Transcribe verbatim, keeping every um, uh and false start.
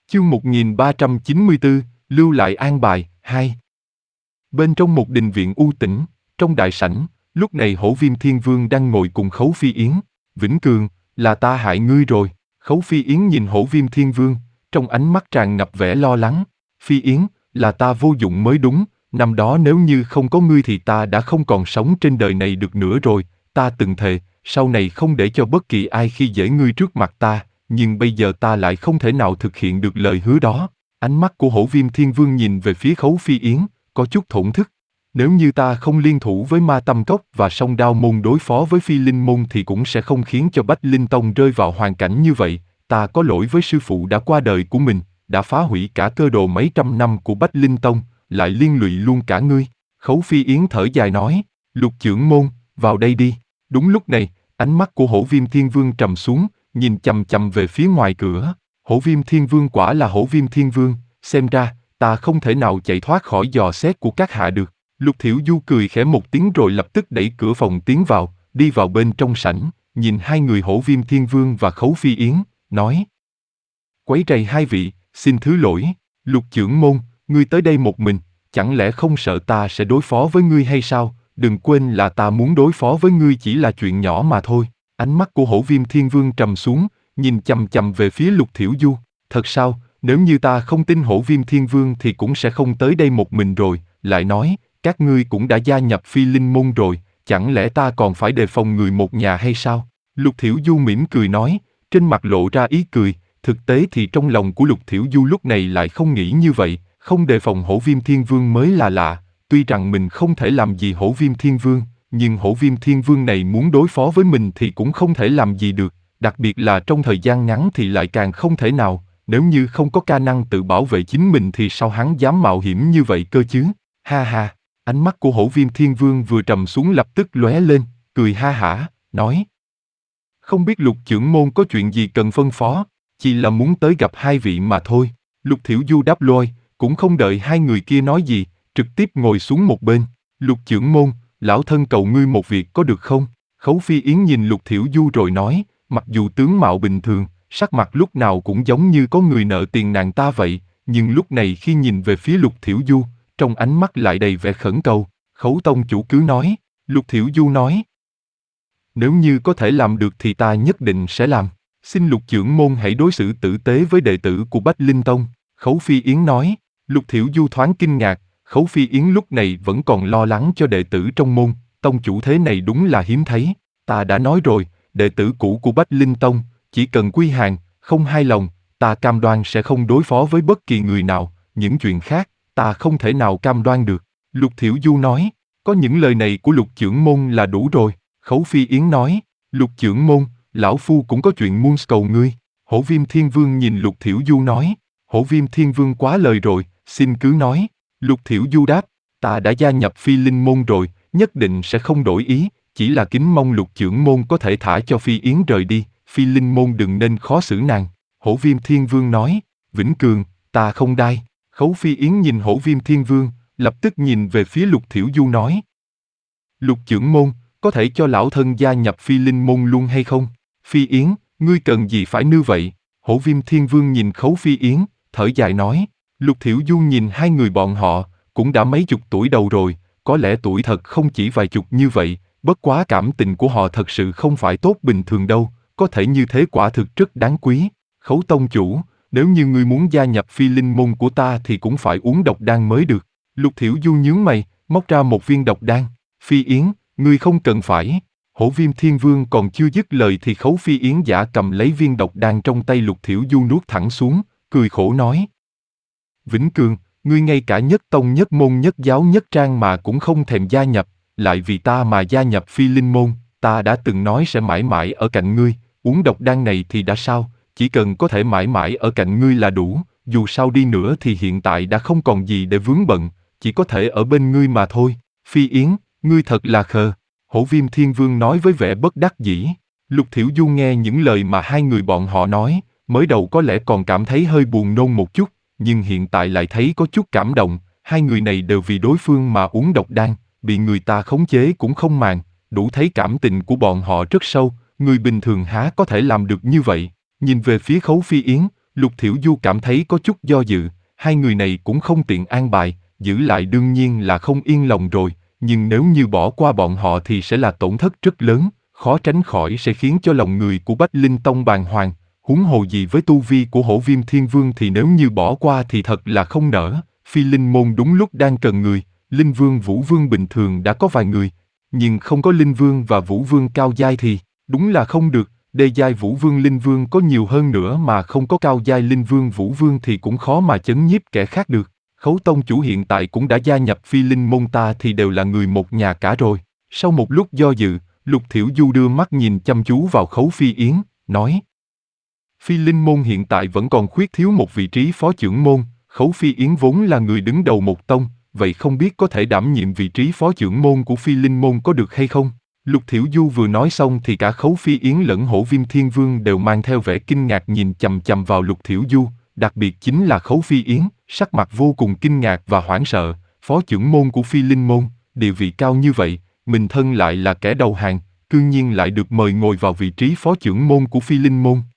Chương một nghìn ba trăm chín mươi tư, lưu lại an bài, hai. Bên trong một đình viện u tĩnh, trong đại sảnh, lúc này Hổ Viêm Thiên Vương đang ngồi cùng Khấu Phi Yến. Vĩnh Cường, là ta hại ngươi rồi. Khấu Phi Yến nhìn Hổ Viêm Thiên Vương, trong ánh mắt tràn ngập vẻ lo lắng. Phi Yến, là ta vô dụng mới đúng, năm đó nếu như không có ngươi thì ta đã không còn sống trên đời này được nữa rồi. Ta từng thề, sau này không để cho bất kỳ ai khi dễ ngươi trước mặt ta, nhưng bây giờ ta lại không thể nào thực hiện được lời hứa đó. Ánh mắt của Hổ Viêm Thiên Vương nhìn về phía Khấu Phi Yến, có chút thổn thức. Nếu như ta không liên thủ với Ma Tâm Cốc và Song Đao Môn đối phó với Phi Linh Môn thì cũng sẽ không khiến cho Bách Linh Tông rơi vào hoàn cảnh như vậy. Ta có lỗi với sư phụ đã qua đời của mình, đã phá hủy cả cơ đồ mấy trăm năm của Bách Linh Tông, lại liên lụy luôn cả ngươi. Khấu Phi Yến thở dài nói, Lục trưởng môn, vào đây đi. Đúng lúc này, ánh mắt của Hổ Viêm Thiên Vương trầm xuống, nhìn chằm chằm về phía ngoài cửa. Hổ Viêm Thiên Vương quả là Hổ Viêm Thiên Vương, xem ra, ta không thể nào chạy thoát khỏi dò xét của các hạ được. Lục Thiểu Du cười khẽ một tiếng rồi lập tức đẩy cửa phòng tiến vào, đi vào bên trong sảnh, nhìn hai người Hổ Viêm Thiên Vương và Khấu Phi Yến, nói. Quấy rầy hai vị, xin thứ lỗi. Lục trưởng môn, ngươi tới đây một mình, chẳng lẽ không sợ ta sẽ đối phó với ngươi hay sao? Đừng quên là ta muốn đối phó với ngươi chỉ là chuyện nhỏ mà thôi. Ánh mắt của Hổ Viêm Thiên Vương trầm xuống, nhìn chằm chằm về phía Lục Thiểu Du. Thật sao, nếu như ta không tin Hổ Viêm Thiên Vương thì cũng sẽ không tới đây một mình rồi. Lại nói, các ngươi cũng đã gia nhập Phi Linh Môn rồi, chẳng lẽ ta còn phải đề phòng người một nhà hay sao? Lục Thiểu Du mỉm cười nói, trên mặt lộ ra ý cười. Thực tế thì trong lòng của Lục Thiểu Du lúc này lại không nghĩ như vậy, không đề phòng Hổ Viêm Thiên Vương mới là lạ. Tuy rằng mình không thể làm gì Hổ Viêm Thiên Vương, nhưng Hổ Viêm Thiên Vương này muốn đối phó với mình thì cũng không thể làm gì được, đặc biệt là trong thời gian ngắn thì lại càng không thể nào. Nếu như không có khả năng tự bảo vệ chính mình thì sao hắn dám mạo hiểm như vậy cơ chứ? Ha ha, ánh mắt của Hổ Viêm Thiên Vương vừa trầm xuống lập tức lóe lên, cười ha hả, nói. Không biết Lục trưởng môn có chuyện gì cần phân phó, chỉ là muốn tới gặp hai vị mà thôi. Lục Thiểu Du đáp lôi, cũng không đợi hai người kia nói gì, trực tiếp ngồi xuống một bên. Lục trưởng môn, lão thân cầu ngươi một việc có được không? Khấu Phi Yến nhìn Lục Thiểu Du rồi nói, mặc dù tướng mạo bình thường, sắc mặt lúc nào cũng giống như có người nợ tiền nàng ta vậy, nhưng lúc này khi nhìn về phía Lục Thiểu Du, trong ánh mắt lại đầy vẻ khẩn cầu. Khấu tông chủ cứ nói. Lục Thiểu Du nói, nếu như có thể làm được thì ta nhất định sẽ làm. Xin Lục trưởng môn hãy đối xử tử tế với đệ tử của Bách Linh Tông. Khấu Phi Yến nói. Lục Thiểu Du thoáng kinh ngạc. Khấu Phi Yến lúc này vẫn còn lo lắng cho đệ tử trong môn. Tông chủ thế này đúng là hiếm thấy. Ta đã nói rồi, đệ tử cũ của Bách Linh Tông, chỉ cần quy hàng, không hai lòng, ta cam đoan sẽ không đối phó với bất kỳ người nào. Những chuyện khác, ta không thể nào cam đoan được. Lục Thiểu Du nói. Có những lời này của Lục trưởng môn là đủ rồi. Khấu Phi Yến nói. Lục trưởng môn, lão phu cũng có chuyện muốn cầu ngươi. Hổ Viêm Thiên Vương nhìn Lục Thiểu Du nói. Hổ Viêm Thiên Vương quá lời rồi, xin cứ nói. Lục Thiểu Du đáp, ta đã gia nhập Phi Linh Môn rồi, nhất định sẽ không đổi ý, chỉ là kính mong Lục trưởng môn có thể thả cho Phi Yến rời đi, Phi Linh Môn đừng nên khó xử nàng. Hổ Viêm Thiên Vương nói, Vĩnh Cường, ta không đai. Khấu Phi Yến nhìn Hổ Viêm Thiên Vương, lập tức nhìn về phía Lục Thiểu Du nói. Lục trưởng môn, có thể cho lão thân gia nhập Phi Linh Môn luôn hay không? Phi Yến, ngươi cần gì phải như vậy? Hổ Viêm Thiên Vương nhìn Khấu Phi Yến, thở dài nói. Lục Thiểu Du nhìn hai người bọn họ, cũng đã mấy chục tuổi đầu rồi, có lẽ tuổi thật không chỉ vài chục như vậy, bất quá cảm tình của họ thật sự không phải tốt bình thường đâu, có thể như thế quả thực rất đáng quý. Khấu tông chủ, nếu như ngươi muốn gia nhập Phi Linh Môn của ta thì cũng phải uống độc đan mới được. Lục Thiểu Du nhướng mày, móc ra một viên độc đan. Phi Yến, ngươi không cần phải. Hổ Viêm Thiên Vương còn chưa dứt lời thì Khấu Phi Yến giả cầm lấy viên độc đan trong tay Lục Thiểu Du nuốt thẳng xuống, cười khổ nói. Vĩnh Cường, ngươi ngay cả nhất tông nhất môn nhất giáo nhất trang mà cũng không thèm gia nhập, lại vì ta mà gia nhập Phi Linh Môn, ta đã từng nói sẽ mãi mãi ở cạnh ngươi, uống độc đan này thì đã sao, chỉ cần có thể mãi mãi ở cạnh ngươi là đủ, dù sao đi nữa thì hiện tại đã không còn gì để vướng bận, chỉ có thể ở bên ngươi mà thôi. Phi Yến, ngươi thật là khờ. Hổ Viêm Thiên Vương nói với vẻ bất đắc dĩ. Lục Thiểu Du nghe những lời mà hai người bọn họ nói, mới đầu có lẽ còn cảm thấy hơi buồn nôn một chút, nhưng hiện tại lại thấy có chút cảm động, hai người này đều vì đối phương mà uống độc đan, bị người ta khống chế cũng không màng, đủ thấy cảm tình của bọn họ rất sâu, người bình thường há có thể làm được như vậy. Nhìn về phía Khấu Phi Yến, Lục Thiểu Du cảm thấy có chút do dự, hai người này cũng không tiện an bài, giữ lại đương nhiên là không yên lòng rồi, nhưng nếu như bỏ qua bọn họ thì sẽ là tổn thất rất lớn, khó tránh khỏi sẽ khiến cho lòng người của Bách Linh Tông bàng hoàng, huống hồ gì với tu vi của Hổ Viêm Thiên Vương thì nếu như bỏ qua thì thật là không nỡ. Phi Linh Môn đúng lúc đang cần người, Linh Vương Vũ Vương bình thường đã có vài người, nhưng không có Linh Vương và Vũ Vương cao giai thì đúng là không được. Đê giai Vũ Vương Linh Vương có nhiều hơn nữa mà không có cao giai Linh Vương Vũ Vương thì cũng khó mà chấn nhiếp kẻ khác được. Khấu Tông chủ hiện tại cũng đã gia nhập Phi Linh Môn ta thì đều là người một nhà cả rồi. Sau một lúc do dự, Lục Thiểu Du đưa mắt nhìn chăm chú vào Khấu Phi Yến, nói: Phi Linh Môn hiện tại vẫn còn khuyết thiếu một vị trí phó trưởng môn, Khấu Phi Yến vốn là người đứng đầu một tông, vậy không biết có thể đảm nhiệm vị trí phó trưởng môn của Phi Linh Môn có được hay không? Lục Thiểu Du vừa nói xong thì cả Khấu Phi Yến lẫn Hổ Viêm Thiên Vương đều mang theo vẻ kinh ngạc nhìn chằm chằm vào Lục Thiểu Du, đặc biệt chính là Khấu Phi Yến, sắc mặt vô cùng kinh ngạc và hoảng sợ, phó trưởng môn của Phi Linh Môn, địa vị cao như vậy, mình thân lại là kẻ đầu hàng, cư nhiên lại được mời ngồi vào vị trí phó trưởng môn của Phi Linh Môn.